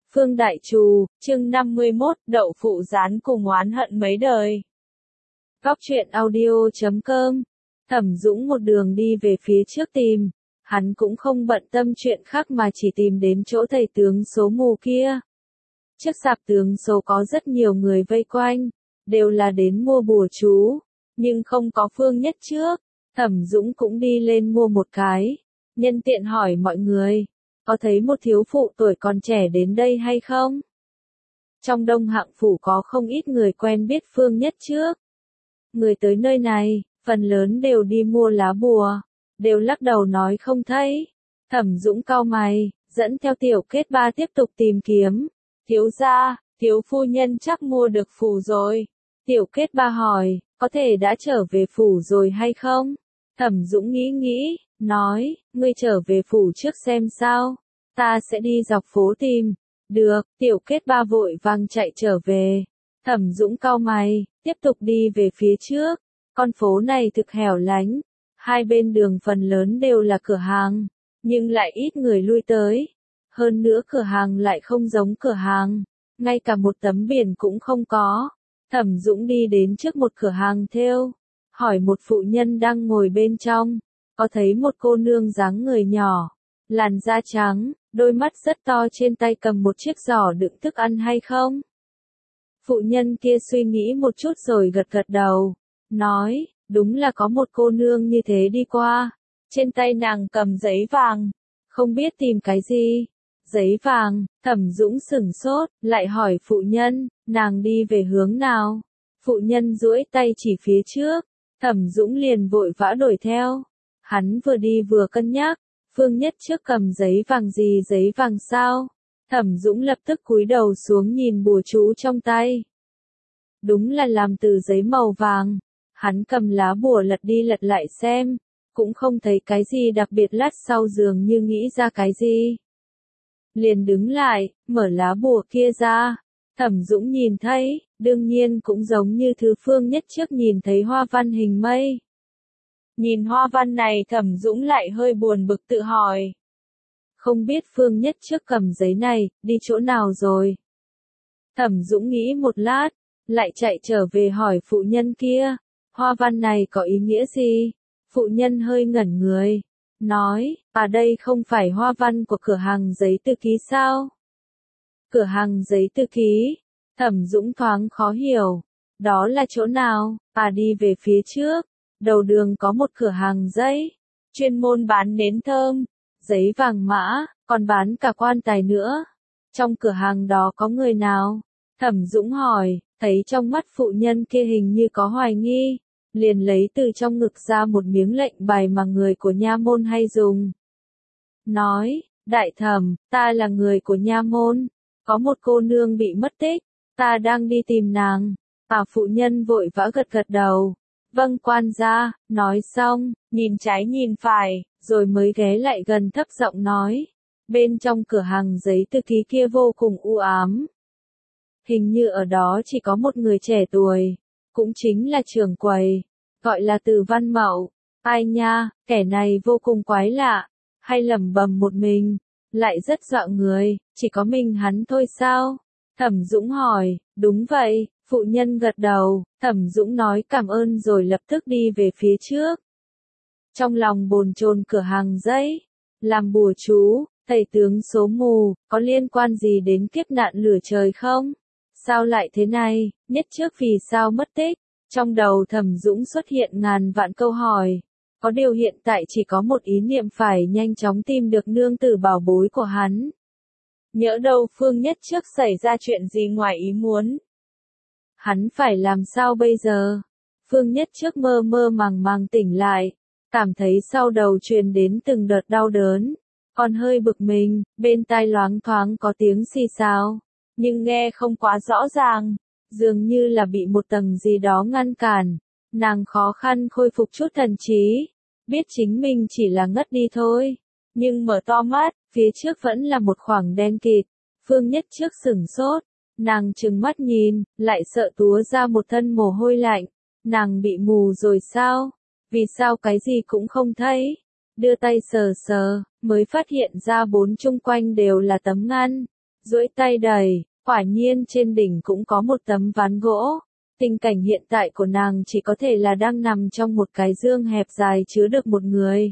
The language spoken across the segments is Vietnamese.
Phương Đại Trù, chương 51, đậu phụ rán cùng oán hận mấy đời. Góc truyện audio.com. Thẩm Dũng một đường đi về phía trước tìm, hắn cũng không bận tâm chuyện khác mà chỉ tìm đến chỗ thầy tướng số mù kia. Trước sạp tướng số có rất nhiều người vây quanh, đều là đến mua bùa chú, nhưng không có Phương Nhất Trước. Thẩm Dũng cũng đi lên mua một cái, nhân tiện hỏi mọi người, có thấy một thiếu phụ tuổi còn trẻ đến đây hay không? Trong Đông Hạng Phủ có không ít người quen biết Phương Nhất Trước. Người tới nơi này, phần lớn đều đi mua lá bùa, đều lắc đầu nói không thấy. Thẩm Dũng cau mày, dẫn theo Tiểu Kết Ba tiếp tục tìm kiếm. Thiếu gia, thiếu phu nhân chắc mua được phù rồi. Tiểu Kết Ba hỏi, có thể đã trở về phủ rồi hay không? Thẩm Dũng nghĩ, nói, ngươi trở về phủ trước xem sao, ta sẽ đi dọc phố tìm. Được, Tiểu Kết Ba vội vàng chạy trở về. Thẩm Dũng cau mày, tiếp tục đi về phía trước. Con phố này thực hẻo lánh, hai bên đường phần lớn đều là cửa hàng, nhưng lại ít người lui tới. Hơn nữa cửa hàng lại không giống cửa hàng, ngay cả một tấm biển cũng không có. Thẩm Dũng đi đến trước một cửa hàng thêu, hỏi một phụ nhân đang ngồi bên trong, có thấy một cô nương dáng người nhỏ, làn da trắng, đôi mắt rất to trên tay cầm một chiếc giỏ đựng thức ăn hay không? Phụ nhân kia suy nghĩ một chút rồi gật gật đầu, nói, đúng là có một cô nương như thế đi qua, trên tay nàng cầm giấy vàng, không biết tìm cái gì. Giấy vàng, Thẩm Dũng sửng sốt, lại hỏi phụ nhân, nàng đi về hướng nào? Phụ nhân duỗi tay chỉ phía trước, Thẩm Dũng liền vội vã đuổi theo. Hắn vừa đi vừa cân nhắc, Phương Nhất Trước cầm giấy vàng gì, giấy vàng sao? Thẩm Dũng lập tức cúi đầu xuống nhìn bùa chú trong tay. Đúng là làm từ giấy màu vàng. Hắn cầm lá bùa lật đi lật lại xem, cũng không thấy cái gì đặc biệt, lát sau dường như nghĩ ra cái gì. Liền đứng lại, mở lá bùa kia ra. Thẩm Dũng nhìn thấy, đương nhiên cũng giống như thứ Phương Nhất Trước nhìn thấy hoa văn hình mây. Nhìn hoa văn này Thẩm Dũng lại hơi buồn bực tự hỏi. Không biết Phương Nhất Trước cầm giấy này, đi chỗ nào rồi? Thẩm Dũng nghĩ một lát, lại chạy trở về hỏi phụ nhân kia, hoa văn này có ý nghĩa gì? Phụ nhân hơi ngẩn người, nói, đây không phải hoa văn của cửa hàng giấy tư ký sao? Cửa hàng giấy tư ký? Thẩm Dũng thoáng khó hiểu, đó là chỗ nào? Đi về phía trước, đầu đường có một cửa hàng giấy, chuyên môn bán nến thơm, giấy vàng mã, còn bán cả quan tài nữa. Trong cửa hàng đó có người nào? Thẩm Dũng hỏi, thấy trong mắt phụ nhân kia hình như có hoài nghi, liền lấy từ trong ngực ra một miếng lệnh bài mà người của nha môn hay dùng. Nói, đại thẩm, ta là người của nha môn, có một cô nương bị mất tích, ta đang đi tìm nàng. Phụ nhân vội vã gật gật đầu. Vâng quan gia, nói xong, nhìn trái nhìn phải, rồi mới ghé lại gần thấp giọng nói. Bên trong cửa hàng giấy tư ký kia vô cùng u ám. Hình như ở đó chỉ có một người trẻ tuổi, cũng chính là trưởng quầy, gọi là Từ Văn Mậu. Ai nha, kẻ này vô cùng quái lạ, hay lẩm bẩm một mình, lại rất dọa người, chỉ có mình hắn thôi sao? Thẩm Dũng hỏi, đúng vậy, phụ nhân gật đầu. Thẩm Dũng nói cảm ơn rồi lập tức đi về phía trước. Trong lòng bồn chồn cửa hàng giấy, làm bùa chú, thầy tướng số mù, có liên quan gì đến kiếp nạn lửa trời không? Sao lại thế này, Nhất Trước vì sao mất tích? Trong đầu Thẩm Dũng xuất hiện ngàn vạn câu hỏi. Có điều hiện tại chỉ có một ý niệm, phải nhanh chóng tìm được nương tử bảo bối của hắn. Nhỡ đâu Phương Nhất Trước xảy ra chuyện gì ngoài ý muốn. Hắn phải làm sao bây giờ? Phương Nhất Trước mơ mơ màng màng tỉnh lại, cảm thấy sau đầu truyền đến từng đợt đau đớn, còn hơi bực mình, bên tai loáng thoáng có tiếng xì xào, nhưng nghe không quá rõ ràng, dường như là bị một tầng gì đó ngăn cản. Nàng khó khăn khôi phục chút thần trí, biết chính mình chỉ là ngất đi thôi, nhưng mở to mắt, phía trước vẫn là một khoảng đen kịt. Phương Nhất Trước sửng sốt, nàng trừng mắt nhìn, lại sợ túa ra một thân mồ hôi lạnh. Nàng bị mù rồi sao? Vì sao cái gì cũng không thấy? Đưa tay sờ sờ, mới phát hiện ra bốn chung quanh đều là tấm ngăn. duỗi tay đẩy, quả nhiên trên đỉnh cũng có một tấm ván gỗ. Tình cảnh hiện tại của nàng chỉ có thể là đang nằm trong một cái dương hẹp dài chứa được một người.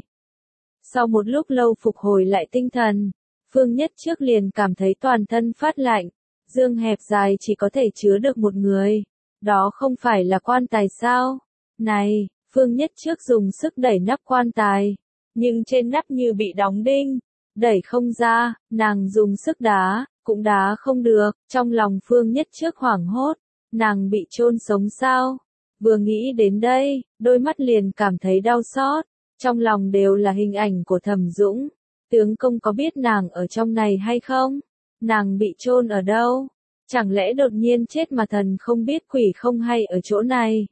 Sau một lúc lâu phục hồi lại tinh thần, Phương Nhất Trước liền cảm thấy toàn thân phát lạnh. Dương hẹp dài chỉ có thể chứa được một người. Đó không phải là quan tài sao? Này, Phương Nhất Trước dùng sức đẩy nắp quan tài. Nhưng trên nắp như bị đóng đinh. Đẩy không ra, nàng dùng sức đá, cũng đá không được. Trong lòng Phương Nhất Trước hoảng hốt. Nàng bị chôn sống sao? Vừa nghĩ đến đây, đôi mắt liền cảm thấy đau xót. Trong lòng đều là hình ảnh của Thẩm Dũng. Tướng công có biết nàng ở trong này hay không? Nàng bị chôn ở đâu? Chẳng lẽ đột nhiên chết mà thần không biết quỷ không hay ở chỗ này?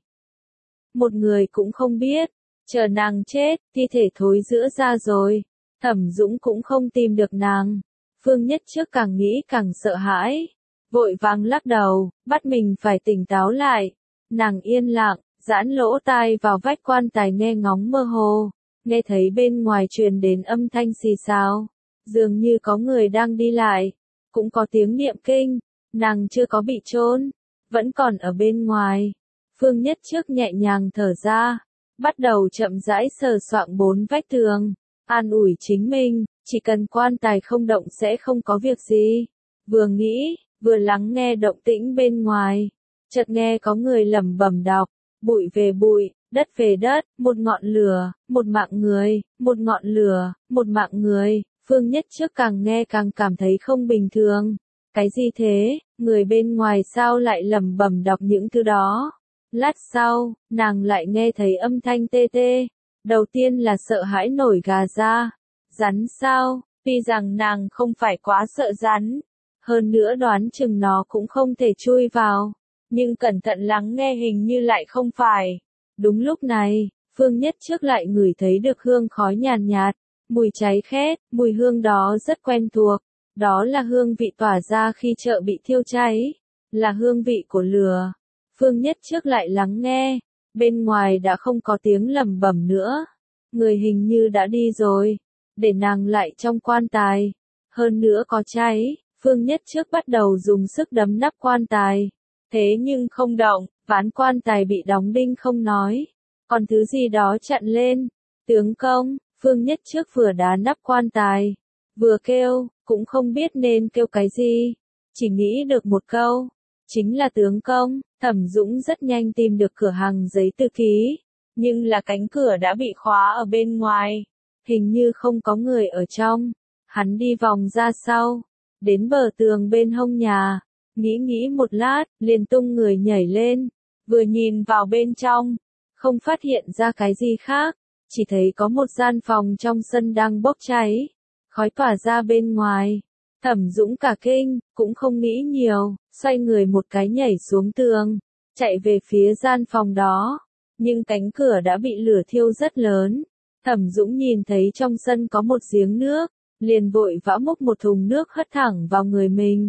Một người cũng không biết. Chờ nàng chết, thi thể thối rữa ra rồi. Thẩm Dũng cũng không tìm được nàng. Phương Nhất Trước càng nghĩ càng sợ hãi. Vội vàng lắc đầu, bắt mình phải tỉnh táo lại. Nàng yên lặng, giãn lỗ tai vào vách quan tài nghe ngóng mơ hồ. Nghe thấy bên ngoài truyền đến âm thanh xì xào. Dường như có người đang đi lại. Cũng có tiếng niệm kinh. Nàng chưa có bị chôn, vẫn còn ở bên ngoài. Phương Nhất Trước nhẹ nhàng thở ra. Bắt đầu chậm rãi sờ soạng bốn vách tường. An ủi chính mình, chỉ cần quan tài không động sẽ không có việc gì. Vừa nghĩ, vừa lắng nghe động tĩnh bên ngoài. Chợt nghe có người lẩm bẩm đọc. Bụi về bụi, đất về đất, một ngọn lửa, một mạng người, một ngọn lửa, một mạng người. Phương Nhất Trước càng nghe càng cảm thấy không bình thường. Cái gì thế, người bên ngoài sao lại lẩm bẩm đọc những thứ đó? Lát sau, nàng lại nghe thấy âm thanh tê tê. Đầu tiên là sợ hãi nổi gà ra. Rắn sao? Tuy rằng nàng không phải quá sợ rắn. Hơn nữa đoán chừng nó cũng không thể chui vào. Nhưng cẩn thận lắng nghe hình như lại không phải. Đúng lúc này, Phương Nhất Trước lại ngửi thấy được hương khói nhàn nhạt, mùi cháy khét, mùi hương đó rất quen thuộc. Đó là hương vị tỏa ra khi chợ bị thiêu cháy, là hương vị của lửa. Phương Nhất Trước lại lắng nghe, bên ngoài đã không có tiếng lẩm bẩm nữa. Người hình như đã đi rồi, để nàng lại trong quan tài. Hơn nữa có cháy, Phương Nhất Trước bắt đầu dùng sức đấm nắp quan tài. Thế nhưng không động, ván quan tài bị đóng đinh không nói. Còn thứ gì đó chặn lên. Tướng công, Phương Nhất Trước vừa đá nắp quan tài, vừa kêu, cũng không biết nên kêu cái gì. Chỉ nghĩ được một câu, chính là tướng công. Thẩm Dũng rất nhanh tìm được cửa hàng giấy thư ký. Nhưng là cánh cửa đã bị khóa ở bên ngoài. Hình như không có người ở trong. Hắn đi vòng ra sau, đến bờ tường bên hông nhà. Nghĩ một lát, liền tung người nhảy lên. Vừa nhìn vào bên trong, không phát hiện ra cái gì khác. Chỉ thấy có một gian phòng trong sân đang bốc cháy. Khói tỏa ra bên ngoài. Thẩm Dũng cả kinh, cũng không nghĩ nhiều, xoay người một cái nhảy xuống tường, chạy về phía gian phòng đó. Nhưng cánh cửa đã bị lửa thiêu rất lớn. Thẩm Dũng nhìn thấy trong sân có một giếng nước, liền vội vã múc một thùng nước hất thẳng vào người mình.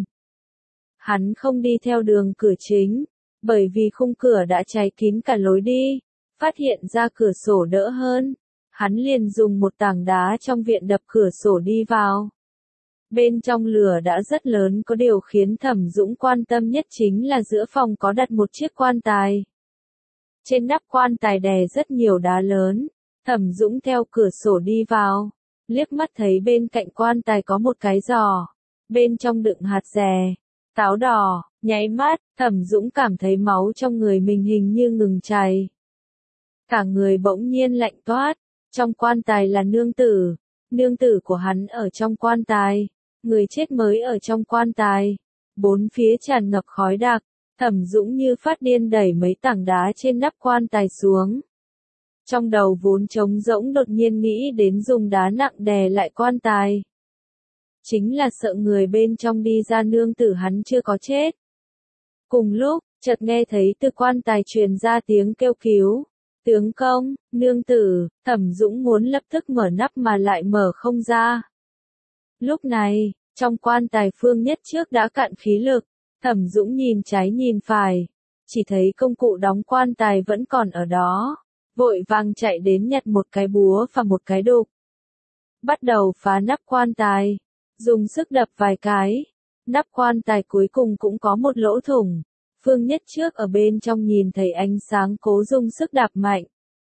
Hắn không đi theo đường cửa chính, bởi vì khung cửa đã cháy kín cả lối đi. Phát hiện ra cửa sổ đỡ hơn, hắn liền dùng một tảng đá trong viện đập cửa sổ đi vào. Bên trong lửa đã rất lớn, có điều khiến Thẩm Dũng quan tâm nhất chính là giữa phòng có đặt một chiếc quan tài. Trên nắp quan tài đè rất nhiều đá lớn. Thẩm Dũng theo cửa sổ đi vào, liếc mắt thấy bên cạnh quan tài có một cái giò, bên trong đựng hạt dẻ, táo đỏ. Nháy mắt, Thẩm Dũng cảm thấy máu trong người mình hình như ngừng chảy. Cả người bỗng nhiên lạnh toát. Trong quan tài là nương tử của hắn ở trong quan tài, người chết mới ở trong quan tài. Bốn phía tràn ngập khói đặc. Thẩm Dũng như phát điên đẩy mấy tảng đá trên nắp quan tài xuống. Trong đầu vốn trống rỗng đột nhiên nghĩ đến dùng đá nặng đè lại quan tài. Chính là sợ người bên trong đi ra nương tử hắn chưa có chết. Cùng lúc, chợt nghe thấy từ quan tài truyền ra tiếng kêu cứu. Tướng công, nương tử. Thẩm Dũng muốn lập tức mở nắp mà lại mở không ra. Lúc này, trong quan tài Phương Nhất Trước đã cạn khí lực. Thẩm Dũng nhìn trái nhìn phải, chỉ thấy công cụ đóng quan tài vẫn còn ở đó. Vội vàng chạy đến nhặt một cái búa và một cái đục. Bắt đầu phá nắp quan tài, dùng sức đập vài cái. Nắp quan tài cuối cùng cũng có một lỗ thủng. Phương Nhất Trước ở bên trong nhìn thấy ánh sáng cố dùng sức đạp mạnh.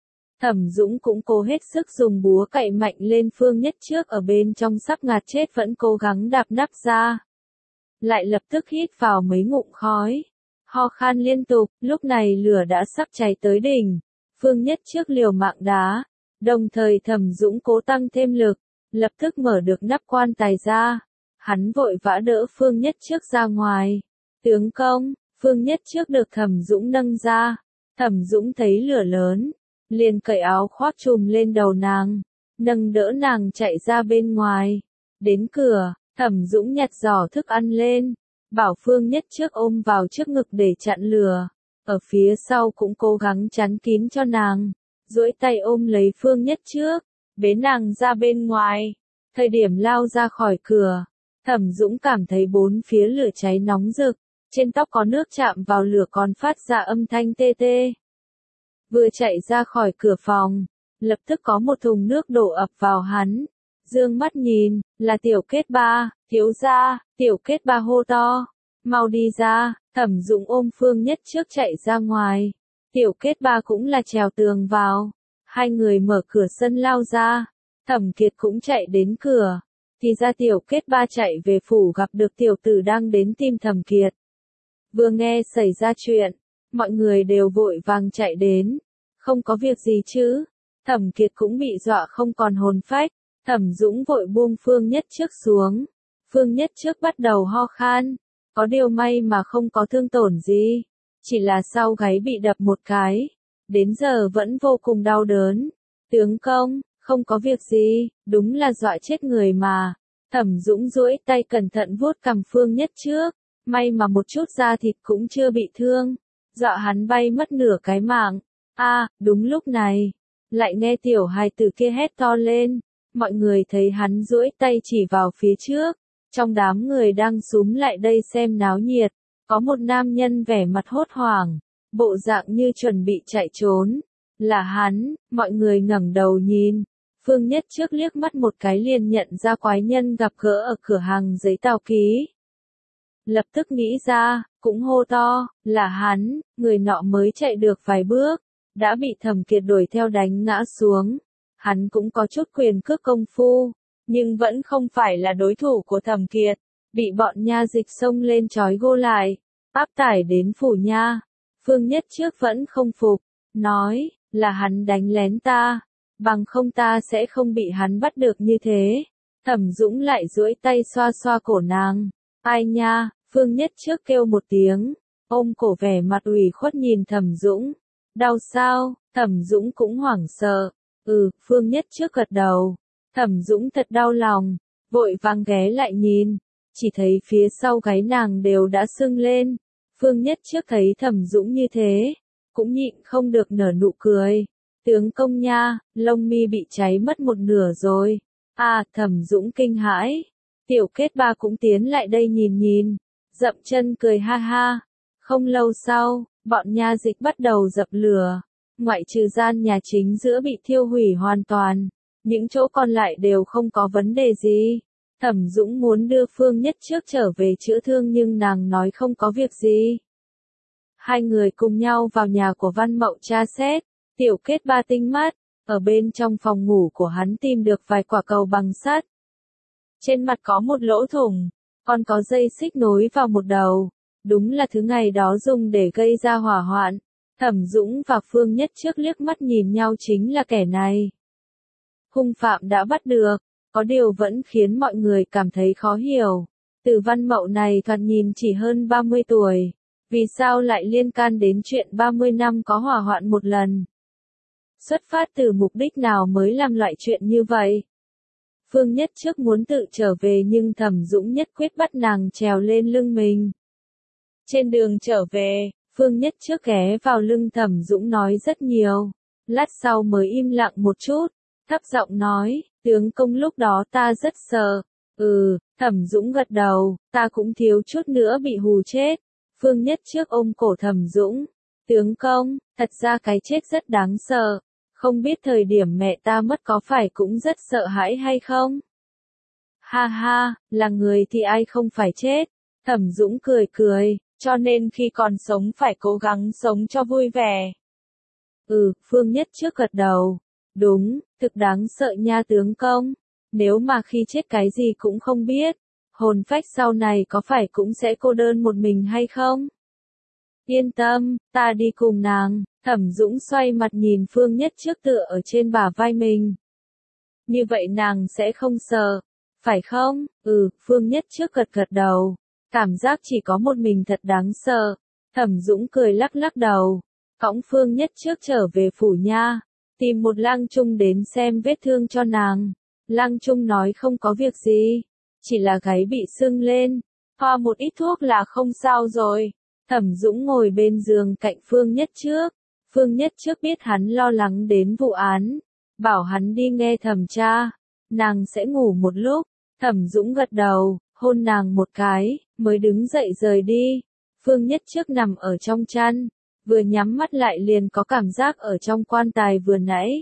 Thẩm Dũng cũng cố hết sức dùng búa cậy mạnh lên. Phương Nhất Trước ở bên trong sắp ngạt chết vẫn cố gắng đạp nắp ra. Lại lập tức hít vào mấy ngụm khói. Ho khan liên tục, lúc này lửa đã sắp cháy tới đỉnh. Phương Nhất Trước liều mạng đá. Đồng thời Thẩm Dũng cố tăng thêm lực. Lập tức mở được nắp quan tài ra. Hắn vội vã đỡ Phương Nhất Trước ra ngoài. Tướng công, Phương Nhất Trước được Thẩm Dũng nâng ra. Thẩm Dũng thấy lửa lớn. Liền cởi áo khoác trùm lên đầu nàng. Nâng đỡ nàng chạy ra bên ngoài. Đến cửa, Thẩm Dũng nhặt giỏ thức ăn lên. Bảo Phương Nhất Trước ôm vào trước ngực để chặn lửa. Ở phía sau cũng cố gắng chắn kín cho nàng. Duỗi tay ôm lấy Phương Nhất Trước. Bế nàng ra bên ngoài. Thời điểm lao ra khỏi cửa. Thẩm Dũng cảm thấy bốn phía lửa cháy nóng rực. Trên tóc có nước chạm vào lửa còn phát ra âm thanh tê tê. Vừa chạy ra khỏi cửa phòng. Lập tức có một thùng nước đổ ập vào hắn. Dương mắt nhìn, là Tiểu Kết Ba, thiếu gia. Tiểu Kết Ba hô to. Mau đi ra. Thẩm Dũng ôm Phương Nhất Trước chạy ra ngoài. Tiểu Kết Ba cũng là trèo tường vào. Hai người mở cửa sân lao ra. Thẩm Kiệt cũng chạy đến cửa. Thì ra Tiểu Kết Ba chạy về phủ gặp được tiểu tử đang đến tìm Thẩm Kiệt. Vừa nghe xảy ra chuyện, mọi người đều vội vàng chạy đến. Không có việc gì chứ? Thẩm Kiệt cũng bị dọa không còn hồn phách. Thẩm Dũng vội buông Phương Nhất Trước xuống. Phương Nhất Trước bắt đầu ho khan. Có điều may mà không có thương tổn gì. Chỉ là sau gáy bị đập một cái. Đến giờ vẫn vô cùng đau đớn. Tướng công, không có việc gì, đúng là dọa chết người mà. Thẩm Dũng duỗi tay cẩn thận vuốt cằm Phương Nhất Trước. May mà một chút da thịt cũng chưa bị thương. Dọa hắn bay mất nửa cái mạng. Đúng lúc này. Lại nghe tiểu hài tử kia hét to lên. Mọi người thấy hắn duỗi tay chỉ vào phía trước. Trong đám người đang xúm lại đây xem náo nhiệt. Có một nam nhân vẻ mặt hốt hoảng. Bộ dạng như chuẩn bị chạy trốn. Là hắn, mọi người ngẩng đầu nhìn. Phương Nhất Trước liếc mắt một cái liền nhận ra quái nhân gặp gỡ ở cửa hàng giấy tàu ký. Lập tức nghĩ ra, cũng hô to, là hắn. Người nọ mới chạy được vài bước, đã bị Thẩm Kiệt đuổi theo đánh ngã xuống. Hắn cũng có chút quyền cước công phu, nhưng vẫn không phải là đối thủ của Thẩm Kiệt. Bị bọn nha dịch xông lên trói gô lại, áp tải đến phủ nha. Phương Nhất Trước vẫn không phục, nói, là hắn đánh lén ta, bằng không ta sẽ không bị hắn bắt được như thế. Thẩm Dũng lại duỗi tay xoa xoa cổ nàng. Ai nha, Phương Nhất Trước kêu một tiếng, ôm cổ vẻ mặt ủy khuất nhìn Thẩm Dũng. Đau sao? Thẩm Dũng cũng hoảng sợ. Phương Nhất Trước gật đầu. Thẩm Dũng thật đau lòng, vội vàng ghé lại nhìn, chỉ thấy phía sau gáy nàng đều đã sưng lên. Phương Nhất Trước thấy Thẩm Dũng như thế, cũng nhịn không được nở nụ cười. Tướng công nha, lông mi bị cháy mất một nửa rồi. Thẩm Dũng kinh hãi. Tiểu Kết Ba cũng tiến lại đây nhìn, dậm chân cười ha ha. Không lâu sau, bọn nha dịch bắt đầu dập lửa. Ngoại trừ gian nhà chính giữa bị thiêu hủy hoàn toàn, những chỗ còn lại đều không có vấn đề gì. Thẩm Dũng muốn đưa Phương Nhất Trước trở về chữa thương nhưng nàng nói không có việc gì. Hai người cùng nhau vào nhà của Văn Mậu tra xét. Tiểu Kết Ba tinh mắt, ở bên trong phòng ngủ của hắn tìm được vài quả cầu bằng sắt. Trên mặt có một lỗ thủng, còn có dây xích nối vào một đầu. Đúng là thứ ngày đó dùng để gây ra hỏa hoạn. Thẩm Dũng và Phương Nhất Trước liếc mắt nhìn nhau, chính là kẻ này. Hung phạm đã bắt được, có điều vẫn khiến mọi người cảm thấy khó hiểu. Từ Văn Mậu này thoạt nhìn chỉ hơn 30 tuổi. Vì sao lại liên can đến chuyện 30 năm có hỏa hoạn một lần? Xuất phát từ mục đích nào mới làm loại chuyện như vậy? Phương Nhất Trước muốn tự trở về nhưng Thẩm Dũng nhất quyết bắt nàng trèo lên lưng mình. Trên đường trở về, Phương Nhất Trước ghé vào lưng Thẩm Dũng nói rất nhiều. Lát sau mới im lặng một chút, thấp giọng nói, tướng công lúc đó ta rất sợ. Thẩm Dũng gật đầu, ta cũng thiếu chút nữa bị hù chết. Phương Nhất Trước ôm cổ Thẩm Dũng. Tướng công, thật ra cái chết rất đáng sợ. Không biết thời điểm mẹ ta mất có phải cũng rất sợ hãi hay không? Ha ha, là người thì ai không phải chết. Thẩm Dũng cười cười, cho nên khi còn sống phải cố gắng sống cho vui vẻ. Phương Nhất Trước gật đầu. Đúng, thực đáng sợ nha tướng công. Nếu mà khi chết cái gì cũng không biết, hồn phách sau này có phải cũng sẽ cô đơn một mình hay không? Yên tâm, ta đi cùng nàng. Thẩm Dũng xoay mặt nhìn Phương Nhất Trước tựa ở trên bả vai mình. Như vậy nàng sẽ không sợ, phải không? Phương Nhất Trước gật gật đầu. Cảm giác chỉ có một mình thật đáng sợ. Thẩm Dũng cười lắc lắc đầu. Cõng Phương Nhất Trước trở về phủ nha. Tìm một lang trung đến xem vết thương cho nàng. Lang trung nói không có việc gì. Chỉ là gáy bị sưng lên. Thoa một ít thuốc là không sao rồi. Thẩm Dũng ngồi bên giường cạnh Phương Nhất Trước. Phương Nhất Trước biết hắn lo lắng đến vụ án. Bảo hắn đi nghe thẩm tra. Nàng sẽ ngủ một lúc. Thẩm Dũng gật đầu, hôn nàng một cái, mới đứng dậy rời đi. Phương Nhất Trước nằm ở trong chăn. Vừa nhắm mắt lại liền có cảm giác ở trong quan tài vừa nãy.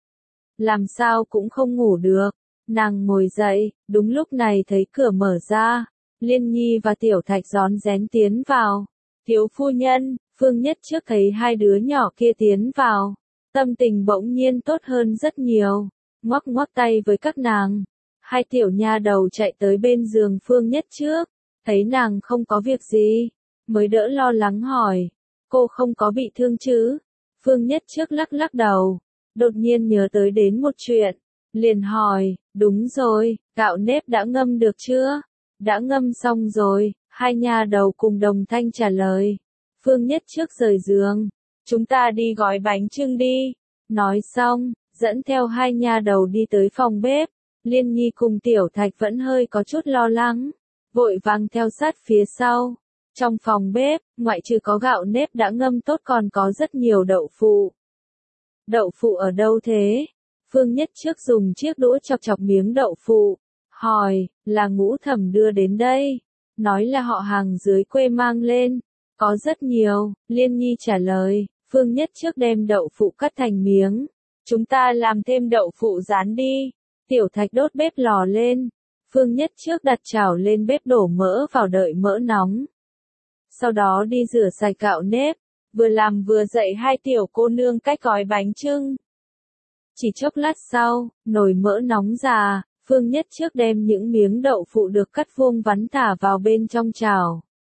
Làm sao cũng không ngủ được. Nàng ngồi dậy, đúng lúc này thấy cửa mở ra. Liên Nhi và Tiểu Thạch rón rén tiến vào. Thiếu phu nhân, Phương Nhất Trước thấy hai đứa nhỏ kia tiến vào. Tâm tình bỗng nhiên tốt hơn rất nhiều. Ngoắc ngoắc tay với các nàng. Hai tiểu nha đầu chạy tới bên giường Phương Nhất Trước. Thấy nàng không có việc gì. Mới đỡ lo lắng hỏi. Cô không có bị thương chứ? Phương Nhất Trước lắc lắc đầu. Đột nhiên nhớ tới đến một chuyện. Liền hỏi, đúng rồi, gạo nếp đã ngâm được chưa? Đã ngâm xong rồi, hai nha đầu cùng đồng thanh trả lời. Phương Nhất Trước rời giường. Chúng ta đi gói bánh chưng đi. Nói xong, dẫn theo hai nha đầu đi tới phòng bếp. Liên Nhi cùng Tiểu Thạch vẫn hơi có chút lo lắng. Vội vàng theo sát phía sau. Trong phòng bếp, ngoại trừ có gạo nếp đã ngâm tốt còn có rất nhiều đậu phụ. Đậu phụ ở đâu thế? Phương Nhất Trước dùng chiếc đũa chọc chọc miếng đậu phụ. Hỏi, là Ngũ Thẩm đưa đến đây. Nói là họ hàng dưới quê mang lên. Có rất nhiều, Liên Nhi trả lời. Phương Nhất Trước đem đậu phụ cắt thành miếng. Chúng ta làm thêm đậu phụ rán đi. Tiểu Thạch đốt bếp lò lên. Phương Nhất Trước đặt chảo lên bếp đổ mỡ vào đợi mỡ nóng. Sau đó đi rửa sạch gạo nếp. Vừa làm vừa dạy hai tiểu cô nương cách gói bánh chưng. Chỉ chốc lát sau, nồi mỡ nóng già, Phương Nhất Trước đem những miếng đậu phụ được cắt vuông vắn thả vào bên trong chảo.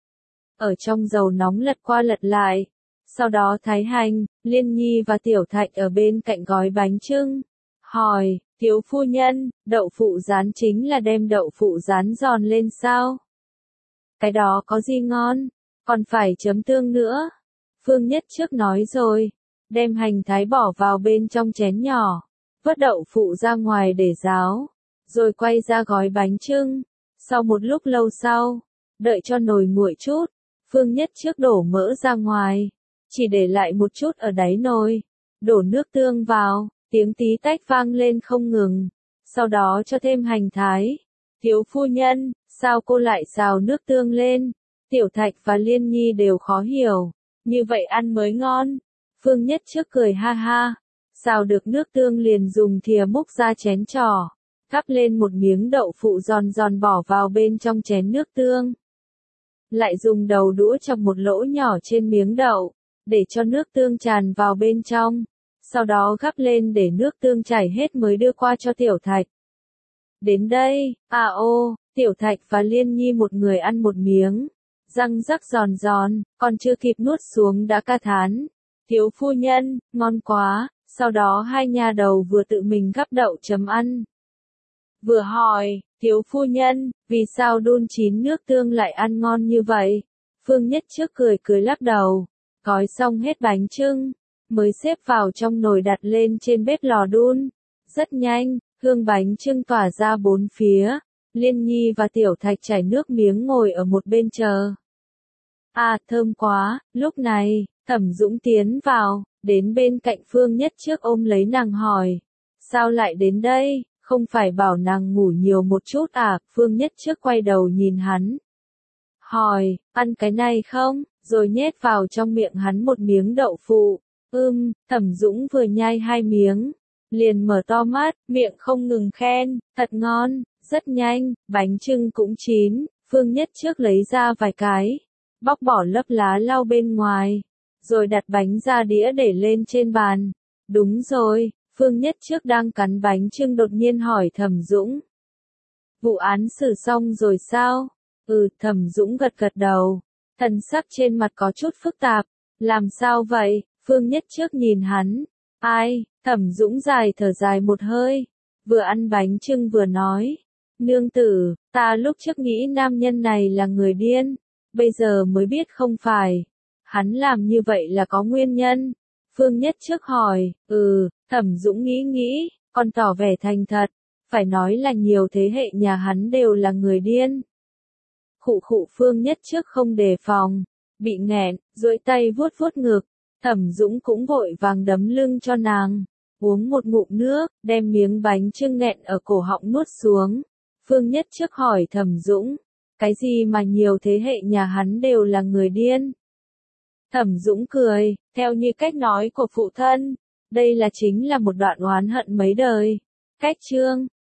Ở trong dầu nóng lật qua lật lại. Sau đó thái hành, Liên Nhi và Tiểu Thạch ở bên cạnh gói bánh chưng. Hỏi, thiếu phu nhân, đậu phụ rán chính là đem đậu phụ rán giòn lên sao? Cái đó có gì ngon? Còn phải chấm tương nữa. Phương Nhất Trước nói rồi. Đem hành thái bỏ vào bên trong chén nhỏ. Vớt đậu phụ ra ngoài để ráo. Rồi quay ra gói bánh chưng. Sau một lúc lâu sau, đợi cho nồi nguội chút, Phương Nhất Trước đổ mỡ ra ngoài. Chỉ để lại một chút ở đáy nồi. Đổ nước tương vào, tiếng tí tách vang lên không ngừng. Sau đó cho thêm hành thái. Thiếu phu nhân, sao cô lại xào nước tương lên? Tiểu Thạch và Liên Nhi đều khó hiểu. Như vậy ăn mới ngon. Phương Nhất Trước cười ha ha. Xào được nước tương liền dùng thìa múc ra chén trò. Gắp lên một miếng đậu phụ giòn giòn bỏ vào bên trong chén nước tương. Lại dùng đầu đũa chọc một lỗ nhỏ trên miếng đậu. Để cho nước tương tràn vào bên trong. Sau đó gắp lên để nước tương chảy hết mới đưa qua cho Tiểu Thạch. Đến đây, Tiểu Thạch và Liên Nhi một người ăn một miếng. Răng rắc giòn giòn, còn chưa kịp nuốt xuống đã ca thán. Thiếu phu nhân, ngon quá. Sau đó hai nha đầu vừa tự mình gắp đậu chấm ăn. Vừa hỏi, thiếu phu nhân, vì sao đun chín nước tương lại ăn ngon như vậy? Phương Nhất Trước cười cười lắc đầu. Gói xong hết bánh chưng, mới xếp vào trong nồi đặt lên trên bếp lò đun. Rất nhanh, hương bánh chưng tỏa ra bốn phía. Liên Nhi và Tiểu Thạch chảy nước miếng ngồi ở một bên chờ. Thơm quá. Lúc này, Thẩm Dũng tiến vào, đến bên cạnh Phương Nhất Trước ôm lấy nàng hỏi. Sao lại đến đây, không phải bảo nàng ngủ nhiều một chút à? Phương Nhất Trước quay đầu nhìn hắn. Hỏi, ăn cái này không? Rồi nhét vào trong miệng hắn một miếng đậu phụ. Thẩm Dũng vừa nhai hai miếng. Liền mở to mắt, miệng không ngừng khen, thật ngon, rất nhanh, bánh chưng cũng chín. Phương Nhất trước lấy ra vài cái, bóc bỏ lớp lá lau bên ngoài, rồi đặt bánh ra đĩa để lên trên bàn. Đúng rồi, Phương Nhất trước đang cắn bánh chưng đột nhiên hỏi Thẩm Dũng. Vụ án xử xong rồi sao? Thẩm Dũng gật gật đầu, thần sắc trên mặt có chút phức tạp. Làm sao vậy? Phương Nhất trước nhìn hắn. Ai? Thẩm Dũng thở dài một hơi, vừa ăn bánh chưng vừa nói. Nương tử, ta lúc trước nghĩ nam nhân này là người điên, bây giờ mới biết không phải. Hắn làm như vậy là có nguyên nhân. Phương Nhất trước hỏi. Thẩm Dũng nghĩ, còn tỏ vẻ thành thật. Phải nói là nhiều thế hệ nhà hắn đều là người điên. Khụ Phương Nhất trước không đề phòng, bị nghẹn, duỗi tay vuốt vuốt ngực. Thẩm Dũng cũng vội vàng đấm lưng cho nàng, uống một ngụm nước, đem miếng bánh chưng nghẹn ở cổ họng nuốt xuống. Phương Nhất trước hỏi Thẩm Dũng, cái gì mà nhiều thế hệ nhà hắn đều là người điên? Thẩm Dũng cười, theo như cách nói của phụ thân, đây chính là một đoạn oán hận mấy đời. Cách chương